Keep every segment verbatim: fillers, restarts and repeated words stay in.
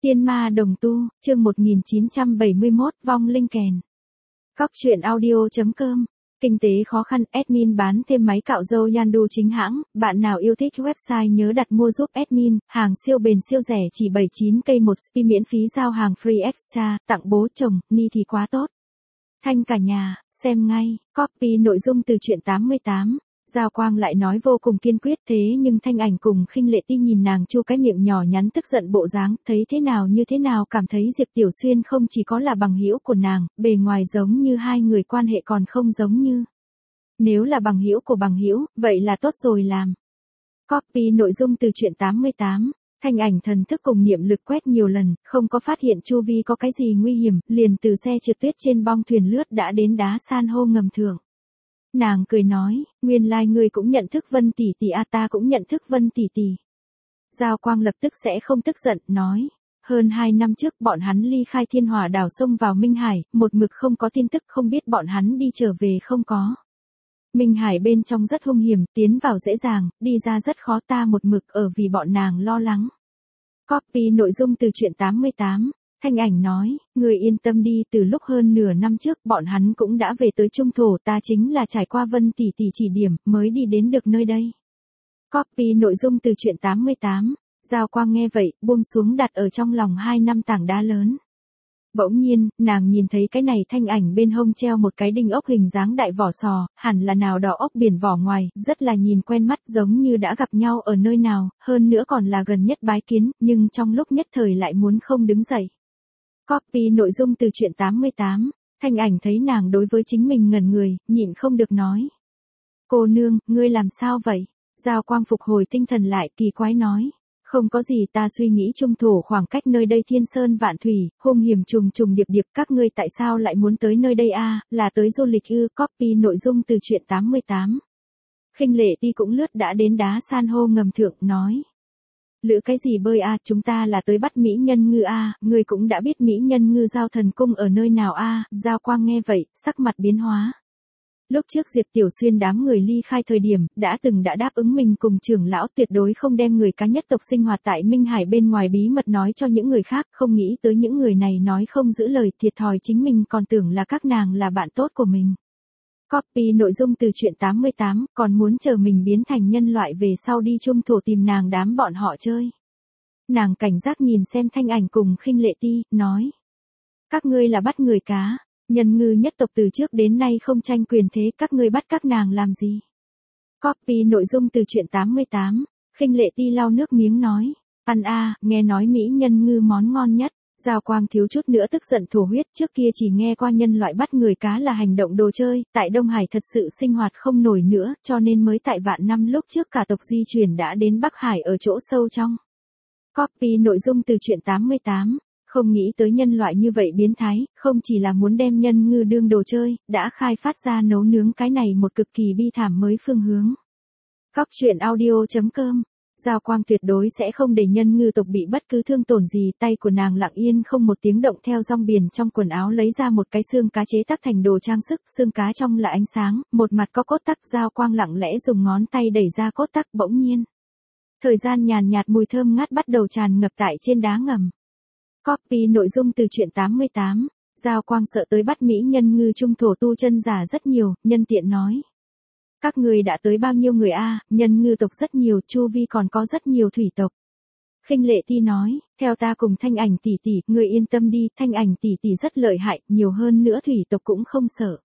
Tiên ma đồng tu, chương một nghìn chín trăm bảy mươi mốt, vong linh kèn. Cóc truyện audio chấm com. Kinh tế khó khăn, admin bán thêm máy cạo râu Yandu chính hãng, bạn nào yêu thích website nhớ đặt mua giúp admin, hàng siêu bền siêu rẻ chỉ bảy mươi chín k một spi miễn phí giao hàng free extra, tặng bố chồng, ni thì quá tốt. Thanh cả nhà, xem ngay, copy nội dung từ truyện tám mươi tám. Giao Quang lại nói vô cùng kiên quyết thế nhưng Thanh Ảnh cùng Khinh Lệ Ti nhìn nàng chu cái miệng nhỏ nhắn tức giận bộ dáng, thấy thế nào như thế nào cảm thấy Diệp Tiểu Xuyên không chỉ có là bằng hữu của nàng, bề ngoài giống như hai người quan hệ còn không giống như. Nếu là bằng hữu của bằng hữu, vậy là tốt rồi làm. Copy nội dung từ truyện tám mươi tám. Thanh Ảnh thần thức cùng niệm lực quét nhiều lần, không có phát hiện chu vi có cái gì nguy hiểm, liền từ xe trượt tuyết trên bong thuyền lướt đã đến đá san hô ngầm thượng. Nàng cười nói, nguyên lai like ngươi cũng nhận thức Vân tỷ tỷ a, ta cũng nhận thức Vân tỷ tỷ. Giao Quang lập tức sẽ không tức giận, nói, hơn hai năm trước bọn hắn ly khai Thiên Hỏa đảo sông vào Minh Hải, một mực không có tin tức, không biết bọn hắn đi trở về không có. Minh Hải bên trong rất hung hiểm, tiến vào dễ dàng, đi ra rất khó, ta một mực ở vì bọn nàng lo lắng. Copy nội dung từ truyện tám mươi tám. Thanh Ảnh nói, người yên tâm đi, từ lúc hơn nửa năm trước bọn hắn cũng đã về tới Trung Thổ, ta chính là trải qua Vân tỷ tỷ chỉ điểm mới đi đến được nơi đây. Copy nội dung từ truyện tám mươi tám. Giao Quang nghe vậy, buông xuống đặt ở trong lòng hai năm tảng đá lớn. Bỗng nhiên, nàng nhìn thấy cái này Thanh Ảnh bên hông treo một cái đinh ốc hình dáng đại vỏ sò, hẳn là nào đó ốc biển vỏ ngoài, rất là nhìn quen mắt giống như đã gặp nhau ở nơi nào, hơn nữa còn là gần nhất bái kiến, nhưng trong lúc nhất thời lại muốn không đứng dậy. Copy nội dung từ truyện tám mươi tám. Thanh Ảnh thấy nàng đối với chính mình ngẩn người, nhịn không được nói. Cô nương, ngươi làm sao vậy? Giao Quang phục hồi tinh thần lại, kỳ quái nói. Không có gì, ta suy nghĩ Trung Thổ khoảng cách nơi đây thiên sơn vạn thủy, hung hiểm trùng trùng điệp điệp, các ngươi tại sao lại muốn tới nơi đây a? Là tới du lịch ư? Copy nội dung từ truyện tám mươi tám. Khinh Lệ Ti cũng lướt đã đến đá san hô ngầm thượng, nói. Lữ cái gì bơi a, chúng ta là tới bắt mỹ nhân ngư a, ngươi cũng đã biết mỹ nhân ngư Giao Thần Cung ở nơi nào a? Giao Quang nghe vậy, sắc mặt biến hóa. Lúc trước Diệp Tiểu Xuyên đám người ly khai thời điểm, đã từng đã đáp ứng mình cùng trưởng lão tuyệt đối không đem người cá nhất tộc sinh hoạt tại Minh Hải bên ngoài bí mật nói cho những người khác, không nghĩ tới những người này nói không giữ lời, thiệt thòi chính mình còn tưởng là các nàng là bạn tốt của mình. Copy nội dung từ truyện tám mươi tám, còn muốn chờ mình biến thành nhân loại về sau đi Trung Thổ tìm nàng đám bọn họ chơi. Nàng cảnh giác nhìn xem Thanh Ảnh cùng Khinh Lệ Ti, nói. Các ngươi là bắt người cá, nhân ngư nhất tộc từ trước đến nay không tranh quyền thế, các ngươi bắt các nàng làm gì? Copy nội dung từ truyện tám mươi tám, Khinh Lệ Ti lau nước miếng nói. Ăn a, nghe nói mỹ nhân ngư món ngon nhất. Giao Quang thiếu chút nữa tức giận thổ huyết, trước kia chỉ nghe qua nhân loại bắt người cá là hành động đồ chơi, tại Đông Hải thật sự sinh hoạt không nổi nữa, cho nên mới tại vạn năm lúc trước cả tộc di chuyển đã đến Bắc Hải ở chỗ sâu trong. Copy nội dung từ truyện tám mươi tám, không nghĩ tới nhân loại như vậy biến thái, không chỉ là muốn đem nhân ngư đương đồ chơi, đã khai phát ra nấu nướng cái này một cực kỳ bi thảm mới phương hướng. Cóc truyện audio chấm com. Giao Quang tuyệt đối sẽ không để nhân ngư tộc bị bất cứ thương tổn gì, tay của nàng lặng yên không một tiếng động theo rong biển trong quần áo lấy ra một cái xương cá chế tác thành đồ trang sức, xương cá trong là ánh sáng, một mặt có cốt tắc, Giao Quang lặng lẽ dùng ngón tay đẩy ra cốt tắc, bỗng nhiên. Thời gian nhàn nhạt mùi thơm ngát bắt đầu tràn ngập tại trên đá ngầm. Copy nội dung từ truyện tám mươi tám, Giao Quang sợ tới bắt mỹ nhân ngư Trung Thổ tu chân giả rất nhiều, nhân tiện nói. Các người đã tới bao nhiêu người a? Nhân ngư tộc rất nhiều, chu vi còn có rất nhiều thủy tộc. Khinh Lệ Ti nói, theo ta cùng Thanh Ảnh tỷ tỷ, người yên tâm đi, Thanh Ảnh tỷ tỷ rất lợi hại, nhiều hơn nữa thủy tộc cũng không sợ.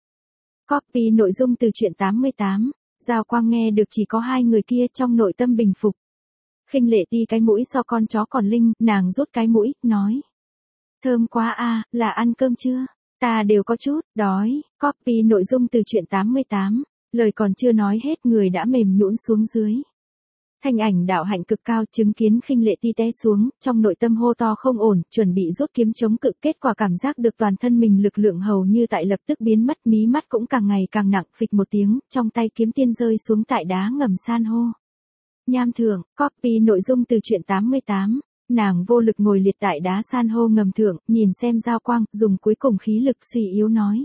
Copy nội dung từ truyện tám mươi tám, Giao Quang nghe được chỉ có hai người kia trong nội tâm bình phục. Khinh Lệ Ti cái mũi so con chó còn linh, nàng rút cái mũi, nói. Thơm quá a, là ăn cơm chưa? Ta đều có chút, đói. Copy nội dung từ truyện tám mươi tám. Lời còn chưa nói hết người đã mềm nhũn xuống dưới. Thanh Ảnh đạo hạnh cực cao chứng kiến Khinh Lệ Ti té xuống, trong nội tâm hô to không ổn, chuẩn bị rút kiếm chống cự, kết quả cảm giác được toàn thân mình lực lượng hầu như tại lập tức biến mất, mí mắt cũng càng ngày càng nặng, phịch một tiếng, trong tay kiếm tiên rơi xuống tại đá ngầm san hô. Nham thượng, copy nội dung từ truyện tám mươi tám. Nàng vô lực ngồi liệt tại đá san hô ngầm thượng, nhìn xem Giao Quang, dùng cuối cùng khí lực suy yếu nói.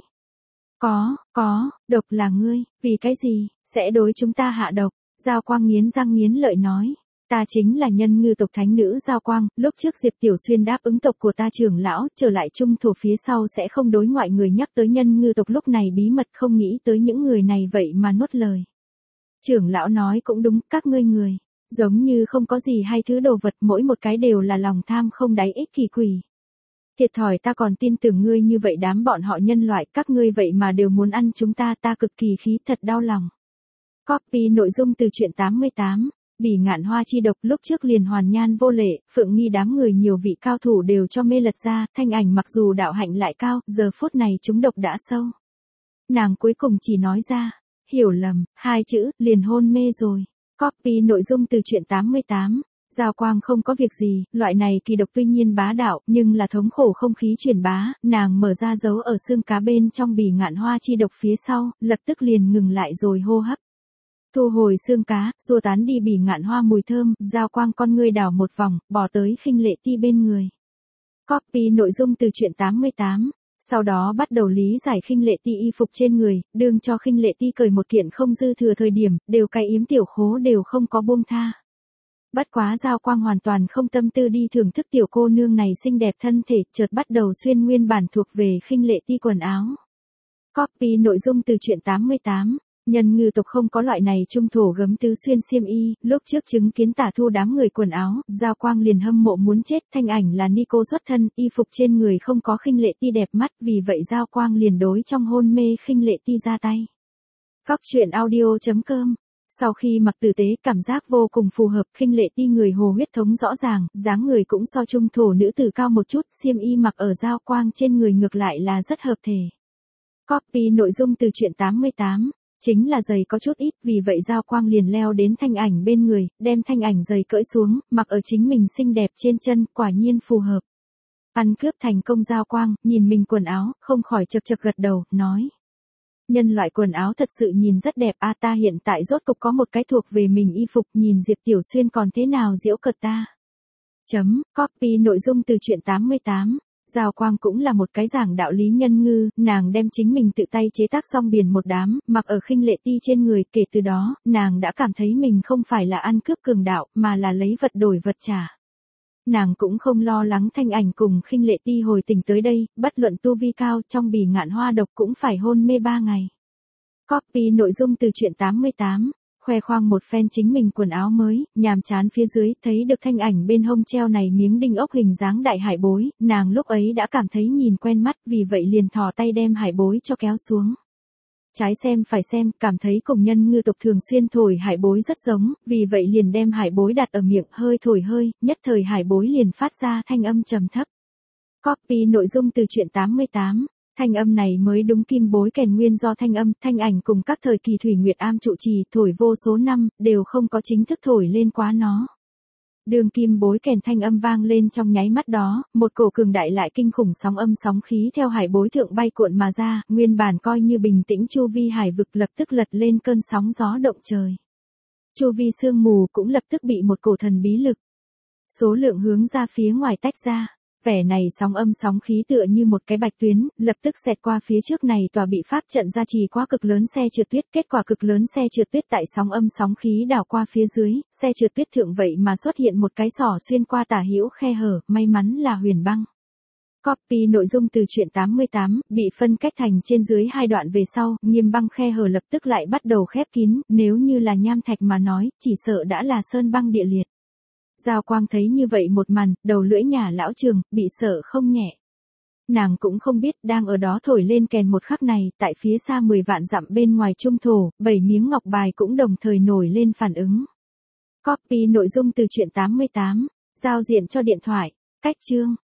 Có, có, độc là ngươi, vì cái gì, sẽ đối chúng ta hạ độc? Giao Quang nghiến răng nghiến lợi nói. Ta chính là nhân ngư tộc thánh nữ Giao Quang, lúc trước Diệp Tiểu Xuyên đáp ứng tộc của ta trưởng lão, trở lại trung thổ phía sau sẽ không đối ngoại người nhắc tới nhân ngư tộc, lúc này bí mật không nghĩ tới những người này vậy mà nuốt lời. Trưởng lão nói cũng đúng, các ngươi người, giống như không có gì hay thứ đồ vật, mỗi một cái đều là lòng tham không đáy ích kỷ quỷ. Thiệt thòi, ta còn tin tưởng ngươi như vậy, đám bọn họ nhân loại, các ngươi vậy mà đều muốn ăn chúng ta, ta cực kỳ khí, thật đau lòng. Copy nội dung từ truyện tám mươi tám. Bỉ ngạn hoa chi độc, lúc trước liền hoàn nhan vô lệ, Phượng Nghi đám người nhiều vị cao thủ đều cho mê lật ra, Thanh Ảnh mặc dù đạo hạnh lại cao, giờ phút này chúng độc đã sâu. Nàng cuối cùng chỉ nói ra, hiểu lầm, hai chữ, liền hôn mê rồi. Copy nội dung từ truyện tám mươi tám. Giao Quang không có việc gì, loại này kỳ độc tuy nhiên bá đạo, nhưng là thống khổ không khí truyền bá, nàng mở ra dấu ở xương cá bên trong bỉ ngạn hoa chi độc phía sau, lập tức liền ngừng lại rồi hô hấp. Thu hồi xương cá, xua tán đi bỉ ngạn hoa mùi thơm, Giao Quang con ngươi đảo một vòng, bỏ tới Khinh Lệ Ti bên người. Copy nội dung từ truyện tám mươi tám. Sau đó bắt đầu lý giải Khinh Lệ Ti y phục trên người, đương cho Khinh Lệ Ti cởi một kiện không dư thừa thời điểm, đều cái yếm tiểu khố đều không có buông tha. Bất quá Giao Quang hoàn toàn không tâm tư đi thưởng thức tiểu cô nương này xinh đẹp thân thể, chợt bắt đầu xuyên nguyên bản thuộc về Khinh Lệ Ti quần áo. Copy nội dung từ truyện tám mươi tám. Nhân ngư tộc không có loại này trung thổ gấm tứ xuyên xiêm y, lúc trước chứng kiến Tả Thu đám người quần áo, Giao Quang liền hâm mộ muốn chết, Thanh Ảnh là Nico xuất thân, y phục trên người không có Khinh Lệ Ti đẹp mắt, vì vậy Giao Quang liền đối trong hôn mê Khinh Lệ Ti ra tay. Góc truyện audio chấm com. Sau khi mặc tử tế, cảm giác vô cùng phù hợp, Khinh Lệ Ti người hồ huyết thống rõ ràng, dáng người cũng so trung thổ nữ tử cao một chút, xiêm y mặc ở Giao Quang trên người ngược lại là rất hợp thể. Copy nội dung từ truyện tám mươi tám. Chính là giày có chút ít, vì vậy Giao Quang liền leo đến Thanh Ảnh bên người, đem Thanh Ảnh giày cởi xuống, mặc ở chính mình xinh đẹp trên chân, quả nhiên phù hợp. Ăn cướp thành công, Giao Quang nhìn mình quần áo, không khỏi chật chật gật đầu, nói. Nhân loại quần áo thật sự nhìn rất đẹp, a ta hiện tại rốt cục có một cái thuộc về mình y phục, nhìn Diệp Tiểu Xuyên còn thế nào giễu cợt ta. Chấm, copy nội dung từ truyện tám mươi tám. Giao Quang cũng là một cái giảng đạo lý nhân ngư, nàng đem chính mình tự tay chế tác rong biển một đám, mặc ở Khinh Lệ Ti trên người, kể từ đó, nàng đã cảm thấy mình không phải là ăn cướp cường đạo, mà là lấy vật đổi vật trả. Nàng cũng không lo lắng Thanh Ảnh cùng Khinh Lệ Ti hồi tỉnh tới đây, bất luận tu vi cao, trong bỉ ngạn hoa độc cũng phải hôn mê ba ngày. Copy nội dung từ truyện tám mươi tám. Khoe khoang một phen chính mình quần áo mới, nhàm chán phía dưới, thấy được Thanh Ảnh bên hông treo này miếng đinh ốc hình dáng đại hải bối, nàng lúc ấy đã cảm thấy nhìn quen mắt, vì vậy liền thò tay đem hải bối cho kéo xuống. Trái xem phải xem, cảm thấy cùng nhân ngư tộc thường xuyên thổi hải bối rất giống, vì vậy liền đem hải bối đặt ở miệng, hơi thổi hơi, nhất thời hải bối liền phát ra thanh âm trầm thấp. Copy nội dung từ truyện tám mươi tám. Thanh âm này mới đúng, kim bối kèn nguyên do Thanh Âm, Thanh Ảnh cùng các thời kỳ Thủy Nguyệt Am trụ trì, thổi vô số năm, đều không có chính thức thổi lên quá nó. Đường kim bối kèn thanh âm vang lên trong nháy mắt đó, một cổ cường đại lại kinh khủng sóng âm sóng khí theo hải bối thượng bay cuộn mà ra, nguyên bản coi như bình tĩnh chu vi hải vực lập tức lật lên cơn sóng gió động trời. Chu vi sương mù cũng lập tức bị một cổ thần bí lực số lượng hướng ra phía ngoài tách ra. Vẻ này sóng âm sóng khí tựa như một cái bạch tuyến, lập tức xẹt qua phía trước này tòa bị pháp trận gia trì quá cực lớn xe trượt tuyết, kết quả cực lớn xe trượt tuyết tại sóng âm sóng khí đảo qua phía dưới, xe trượt tuyết thượng vậy mà xuất hiện một cái sỏ xuyên qua tả hữu khe hở, may mắn là huyền băng. Copy nội dung từ truyện tám mươi tám, bị phân cách thành trên dưới hai đoạn về sau, nghiêm băng khe hở lập tức lại bắt đầu khép kín, nếu như là nham thạch mà nói, chỉ sợ đã là sơn băng địa liệt. Giao Quang thấy như vậy một màn, đầu lưỡi nhà lão trường, bị sợ không nhẹ. Nàng cũng không biết, đang ở đó thổi lên kèn một khắc này, tại phía xa mười vạn dặm bên ngoài trung thổ, bảy miếng ngọc bài cũng đồng thời nổi lên phản ứng. Copy nội dung từ truyện tám mươi tám, giao diện cho điện thoại, cách chương.